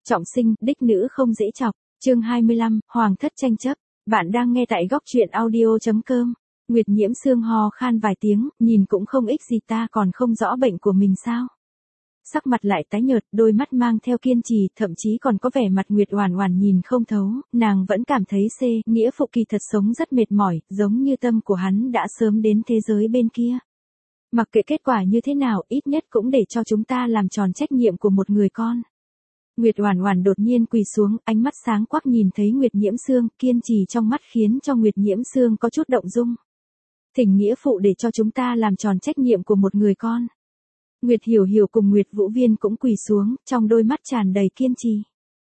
Trọng sinh, đích nữ không dễ chọc. Chương 25, Hoàng thất tranh chấp. Bạn đang nghe tại góc truyện audio.com. Nguyệt Nhiễm Sương ho khan vài tiếng, nhìn cũng không ích gì, ta còn không rõ bệnh của mình sao. Sắc mặt lại tái nhợt, đôi mắt mang theo kiên trì, thậm chí còn có vẻ mặt Nguyệt Oản Oản nhìn không thấu, nàng vẫn cảm thấy nghĩa phụ kỳ thật sống rất mệt mỏi, giống như tâm của hắn đã sớm đến thế giới bên kia. Mặc kệ kết quả như thế nào, ít nhất cũng để cho chúng ta làm tròn trách nhiệm của một người con. Nguyệt Oản Oản đột nhiên quỳ xuống, ánh mắt sáng quắc nhìn thấy Nguyệt Nhiễm Sương, kiên trì trong mắt khiến cho Nguyệt Nhiễm Sương có chút động dung. Thỉnh nghĩa phụ để cho chúng ta làm tròn trách nhiệm của một người con. Nguyệt Hiểu Hiểu cùng Nguyệt Vũ Viên cũng quỳ xuống, trong đôi mắt tràn đầy kiên trì.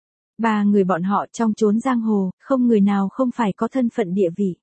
Ba người bọn họ trong chốn giang hồ, không người nào không phải có thân phận địa vị.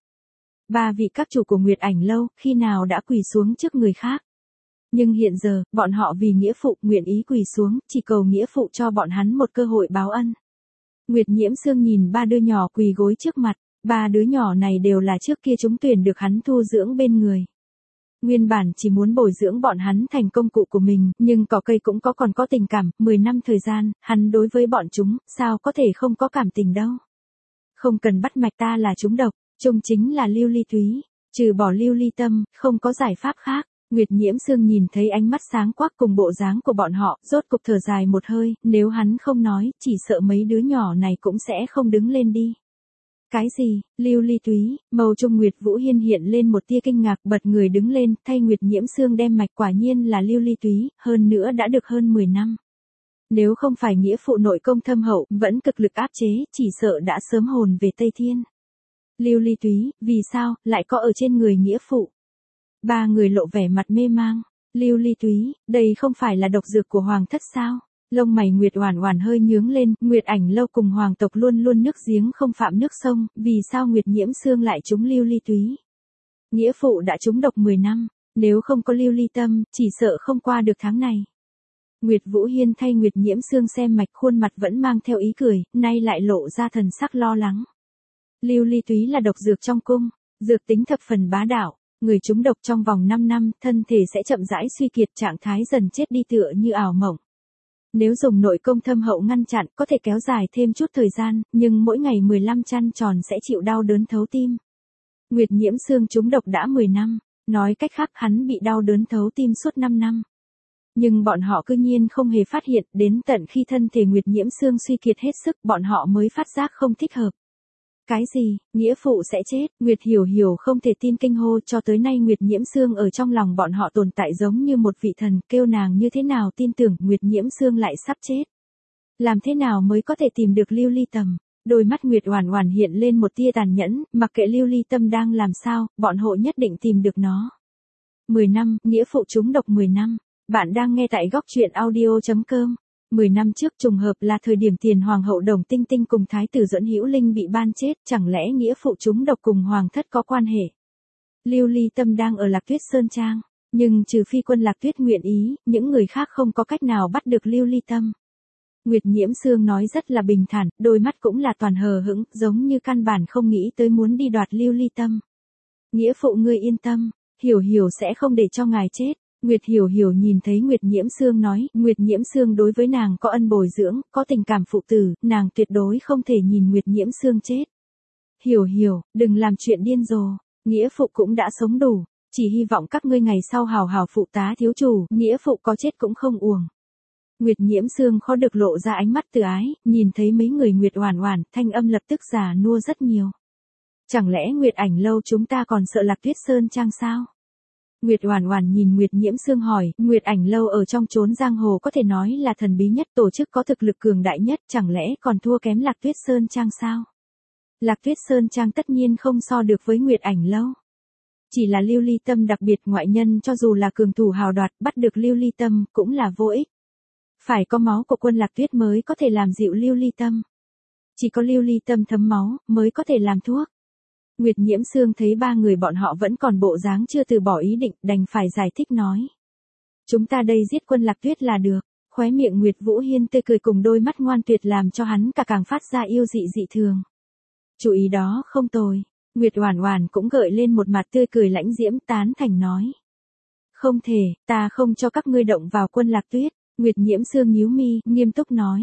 Ba vị các chủ của Nguyệt Ảnh Lâu, khi nào đã quỳ xuống trước người khác. Nhưng hiện giờ, bọn họ vì nghĩa phụ nguyện ý quỳ xuống, chỉ cầu nghĩa phụ cho bọn hắn một cơ hội báo ân. Nguyệt Nhiễm Sương nhìn ba đứa nhỏ quỳ gối trước mặt, ba đứa nhỏ này đều là trước kia chúng tuyển được hắn thu dưỡng bên người. Nguyên bản chỉ muốn bồi dưỡng bọn hắn thành công cụ của mình, nhưng cỏ cây cũng còn có tình cảm, 10 năm thời gian, hắn đối với bọn chúng, sao có thể không có cảm tình đâu. Không cần bắt mạch, ta là chúng độc, chung chính là lưu ly túy, trừ bỏ lưu ly tâm, không có giải pháp khác. Nguyệt Nhiễm Sương nhìn thấy ánh mắt sáng quắc cùng bộ dáng của bọn họ, rốt cục thở dài một hơi, nếu hắn không nói, chỉ sợ mấy đứa nhỏ này cũng sẽ không đứng lên đi. Cái gì, lưu ly túy, màu trung Nguyệt Vũ Hiên hiện lên một tia kinh ngạc, bật người đứng lên, thay Nguyệt Nhiễm Sương đem mạch, quả nhiên là lưu ly túy, hơn nữa đã được hơn 10 năm. Nếu không phải nghĩa phụ nội công thâm hậu, vẫn cực lực áp chế, chỉ sợ đã sớm hồn về Tây Thiên. Lưu ly túy, vì sao, lại có ở trên người nghĩa phụ? Ba người lộ vẻ mặt mê mang. Lưu ly túy, đây không phải là độc dược của hoàng thất sao? Lông mày Nguyệt Oản Oản hơi nhướng lên, Nguyệt Ảnh Lâu cùng hoàng tộc luôn luôn nước giếng không phạm nước sông, vì sao Nguyệt Nhiễm Sương lại trúng lưu ly túy? Nghĩa phụ đã trúng độc 10 năm, nếu không có lưu ly tâm, chỉ sợ không qua được tháng này. Nguyệt Vũ Hiên thay Nguyệt Nhiễm Sương xem mạch, khuôn mặt vẫn mang theo ý cười, nay lại lộ ra thần sắc lo lắng. Lưu ly túy là độc dược trong cung, dược tính thập phần bá đạo. Người trúng độc trong vòng 5 năm, thân thể sẽ chậm rãi suy kiệt, trạng thái dần chết đi tựa như ảo mộng. Nếu dùng nội công thâm hậu ngăn chặn, có thể kéo dài thêm chút thời gian, nhưng mỗi ngày 15 chăn tròn sẽ chịu đau đớn thấu tim. Nguyệt Nhiễm Sương trúng độc đã 10 năm, nói cách khác hắn bị đau đớn thấu tim suốt 5 năm. Nhưng bọn họ cư nhiên không hề phát hiện, đến tận khi thân thể Nguyệt Nhiễm Sương suy kiệt hết sức, bọn họ mới phát giác không thích hợp. Cái gì, nghĩa phụ sẽ chết? Nguyệt Hiểu Hiểu không thể tin kinh hô, cho tới nay Nguyệt Nhiễm Sương ở trong lòng bọn họ tồn tại giống như một vị thần, kêu nàng như thế nào tin tưởng Nguyệt Nhiễm Sương lại sắp chết. Làm thế nào mới có thể tìm được lưu ly tầm? Đôi mắt Nguyệt Oản Oản hiện lên một tia tàn nhẫn, mặc kệ lưu ly tâm đang làm sao, bọn họ nhất định tìm được nó. 10 năm, nghĩa phụ trúng độc 10 năm. Bạn đang nghe tại góc truyện audio.com. 10 năm trước trùng hợp là thời điểm Tiền Hoàng hậu Đồng Tinh Tinh cùng Thái tử Duẫn Hữu Linh bị ban chết, chẳng lẽ nghĩa phụ chúng độc cùng Hoàng thất có quan hệ? Lưu ly tâm đang ở Lạc Tuyết Sơn Trang, nhưng trừ phi quân Lạc Tuyết nguyện ý, những người khác không có cách nào bắt được lưu ly tâm. Nguyệt Nhiễm Sương nói rất là bình thản, đôi mắt cũng là toàn hờ hững, giống như căn bản không nghĩ tới muốn đi đoạt lưu ly tâm. Nghĩa phụ ngươi yên tâm, Hiểu Hiểu sẽ không để cho ngài chết. Nguyệt Hiểu Hiểu nhìn thấy Nguyệt Nhiễm Sương nói, Nguyệt Nhiễm Sương đối với nàng có ân bồi dưỡng, có tình cảm phụ tử, nàng tuyệt đối không thể nhìn Nguyệt Nhiễm Sương chết. Hiểu Hiểu, đừng làm chuyện điên rồ, nghĩa phụ cũng đã sống đủ, chỉ hy vọng các ngươi ngày sau hào hào phụ tá thiếu chủ, nghĩa phụ có chết cũng không uổng. Nguyệt Nhiễm Sương khó được lộ ra ánh mắt từ ái, nhìn thấy mấy người Nguyệt Oản Oản, thanh âm lập tức già nua rất nhiều. Chẳng lẽ Nguyệt Ảnh Lâu chúng ta còn sợ Lạc Tuyết Sơn Trang sao? Nguyệt Oản Oản nhìn Nguyệt Nhiễm Sương hỏi, Nguyệt Ảnh Lâu ở trong chốn giang hồ có thể nói là thần bí nhất, tổ chức có thực lực cường đại nhất, chẳng lẽ còn thua kém Lạc Tuyết Sơn Trang sao? Lạc Tuyết Sơn Trang tất nhiên không so được với Nguyệt Ảnh Lâu. Chỉ là lưu ly tâm đặc biệt, ngoại nhân cho dù là cường thủ hào đoạt, bắt được lưu ly tâm cũng là vô ích. Phải có máu của quân Lạc Tuyết mới có thể làm dịu lưu ly tâm. Chỉ có lưu ly tâm thấm máu mới có thể làm thuốc. Nguyệt Nhiễm Sương thấy ba người bọn họ vẫn còn bộ dáng chưa từ bỏ ý định, đành phải giải thích nói. Chúng ta đây giết quân Lạc Tuyết là được. Khóe miệng Nguyệt Vũ Hiên tươi cười cùng đôi mắt ngoan tuyệt làm cho hắn càng phát ra yêu dị dị thường. Chủ ý đó không tồi. Nguyệt Oản Oản cũng gợi lên một mặt tươi cười lãnh diễm, tán thành nói. Không thể, ta không cho các ngươi động vào quân Lạc Tuyết. Nguyệt Nhiễm Sương nhíu mi, nghiêm túc nói.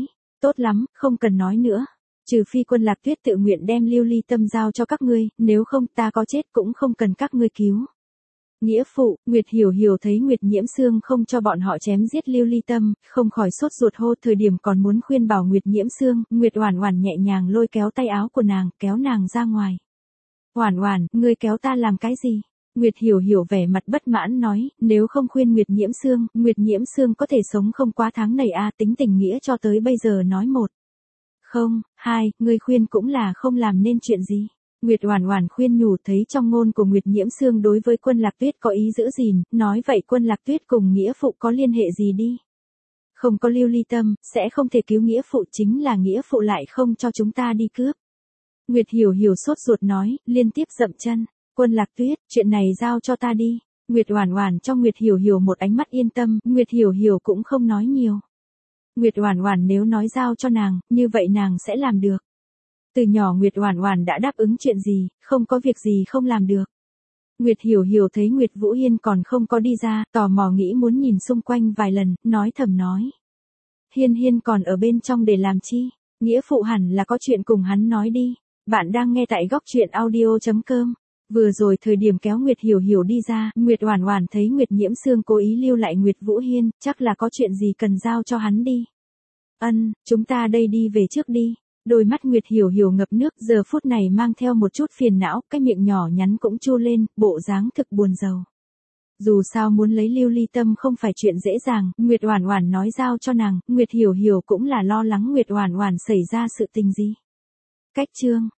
Tốt lắm, không cần nói nữa. Trừ phi Quân Lạc Tuyết tự nguyện đem Lưu Ly Tâm giao cho các ngươi, nếu không ta có chết cũng không cần các ngươi cứu. Nghĩa phụ, Nguyệt Hiểu Hiểu thấy Nguyệt Nhiễm Sương không cho bọn họ chém giết Lưu Ly Tâm, không khỏi sốt ruột hô, thời điểm còn muốn khuyên bảo Nguyệt Nhiễm Sương, Nguyệt Oản Oản nhẹ nhàng lôi kéo tay áo của nàng, kéo nàng ra ngoài. Oản Oản, ngươi kéo ta làm cái gì? Nguyệt Hiểu Hiểu vẻ mặt bất mãn nói, nếu không khuyên Nguyệt Nhiễm Sương có thể sống không quá tháng này a, tính tình nghĩa cho tới bây giờ nói một. Không, hai, ngươi khuyên cũng là không làm nên chuyện gì. Nguyệt Oản Oản khuyên nhủ, thấy trong ngôn của Nguyệt Nhiễm Sương đối với Quân Lạc Tuyết có ý giữ gìn, nói vậy Quân Lạc Tuyết cùng nghĩa phụ có liên hệ gì đi? Không có Lưu Ly Tâm, sẽ không thể cứu nghĩa phụ, chính là nghĩa phụ lại không cho chúng ta đi cướp. Nguyệt Hiểu Hiểu sốt ruột nói, liên tiếp dậm chân, Quân Lạc Tuyết, chuyện này giao cho ta đi. Nguyệt Oản Oản cho Nguyệt Hiểu Hiểu một ánh mắt yên tâm, Nguyệt Hiểu Hiểu cũng không nói nhiều. Nguyệt Oản Oản nếu nói giao cho nàng, như vậy nàng sẽ làm được. Từ nhỏ Nguyệt Oản Oản đã đáp ứng chuyện gì, không có việc gì không làm được. Nguyệt Hiểu Hiểu thấy Nguyệt Vũ Hiên còn không có đi ra, tò mò nghĩ muốn nhìn xung quanh vài lần, nói thầm nói. Hiên Hiên còn ở bên trong để làm chi? Nghĩa phụ hẳn là có chuyện cùng hắn nói đi. Bạn đang nghe tại góc truyện audio.com. Vừa rồi thời điểm kéo Nguyệt Hiểu Hiểu đi ra, Nguyệt Oản Oản thấy Nguyệt Nhiễm Sương cố ý lưu lại Nguyệt Vũ Hiên, chắc là có chuyện gì cần giao cho hắn đi. Chúng ta đây đi về trước đi. Đôi mắt Nguyệt Hiểu Hiểu ngập nước, giờ phút này mang theo một chút phiền não, cái miệng nhỏ nhắn cũng chu lên, bộ dáng thực buồn rầu. Dù sao muốn lấy Lưu Ly Tâm không phải chuyện dễ dàng, Nguyệt Oản Oản nói giao cho nàng, Nguyệt Hiểu Hiểu cũng là lo lắng Nguyệt Oản Oản xảy ra sự tình gì. Cách chương